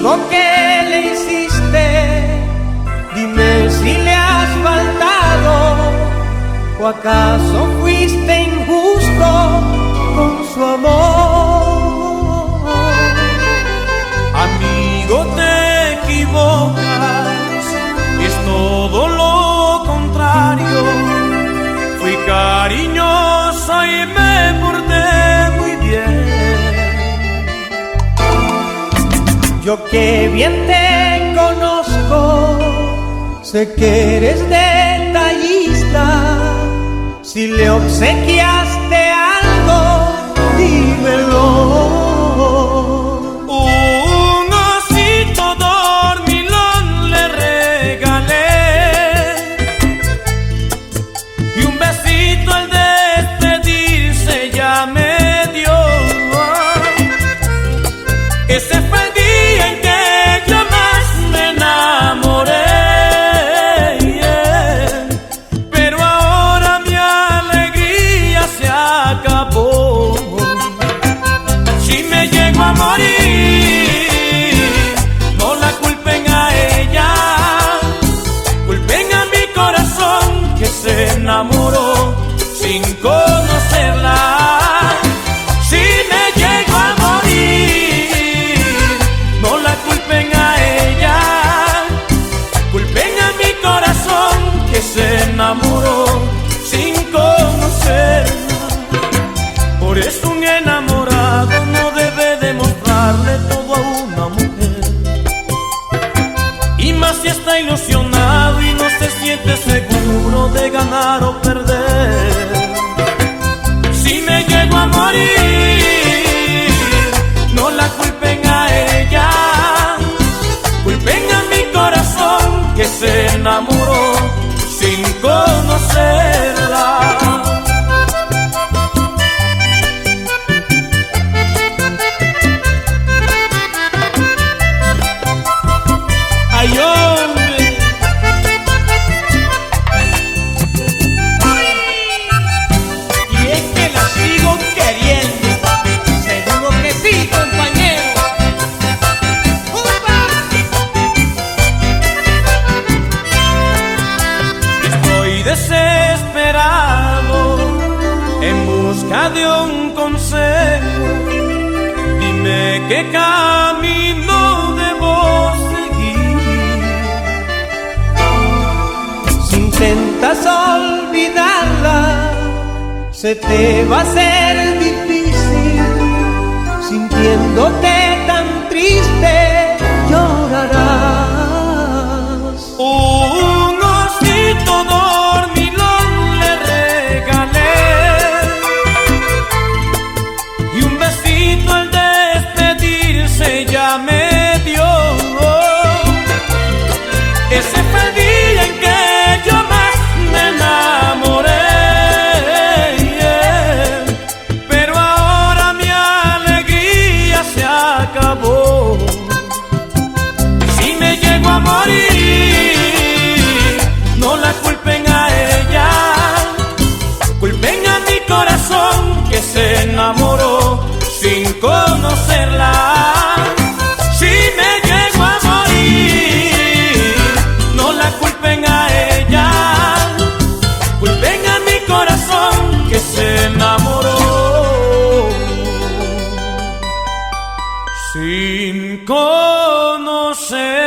amigo, ¿qué le hiciste? Dime si le has faltado, o acaso fuiste injusto con su amor. Amigo, te equivocas, es todo lo contrario. Fui cariñoso y me porté muy bien. Yo que bien te conozco, sé que eres detallista. Si le obsequiaste algo, dímelo. Un osito dormilón le regalé y un besito al despedirse ya me dio. Ese fue el día en que yo más me enamoré, pero ahora mi alegría se acabó. Si me llego a morir, no la culpen a ella, culpen a mi corazón que se enamoró sin conocerla. Si me llego a morir, no la culpen a ella, culpen a mi corazón que se enamoró sin conocerla. Por eso un enamorado no debe demostrarle todo a una mujer, y más si está ilusionado y no se siente seguro de ganar o perder. Si me llego a morir, no la culpen a ella, culpen a mi corazón que se enamoró sin conocerla. Ay, hombre. Y es que la sigo queriendo, seguro que sí, compañero. ¡Upa! Estoy desesperado en busca de un consejo. Dime qué camino debo seguir. Si intentas olvidarla, se te va a hacer difícil. Sintiéndote tan triste, llorarás. Un osito dormilón le regalé y un besito al despedirse ya me dio. Ese fue el día en que yo más me enamoré, pero ahora mi alegría se acabó. Si me llego a morir, no la culpen a ella, culpen a mi corazón que se enamoró sin conocerla. Si me llego a morir, no la culpen a ella, culpen a mi corazón que se enamoró sin conocer.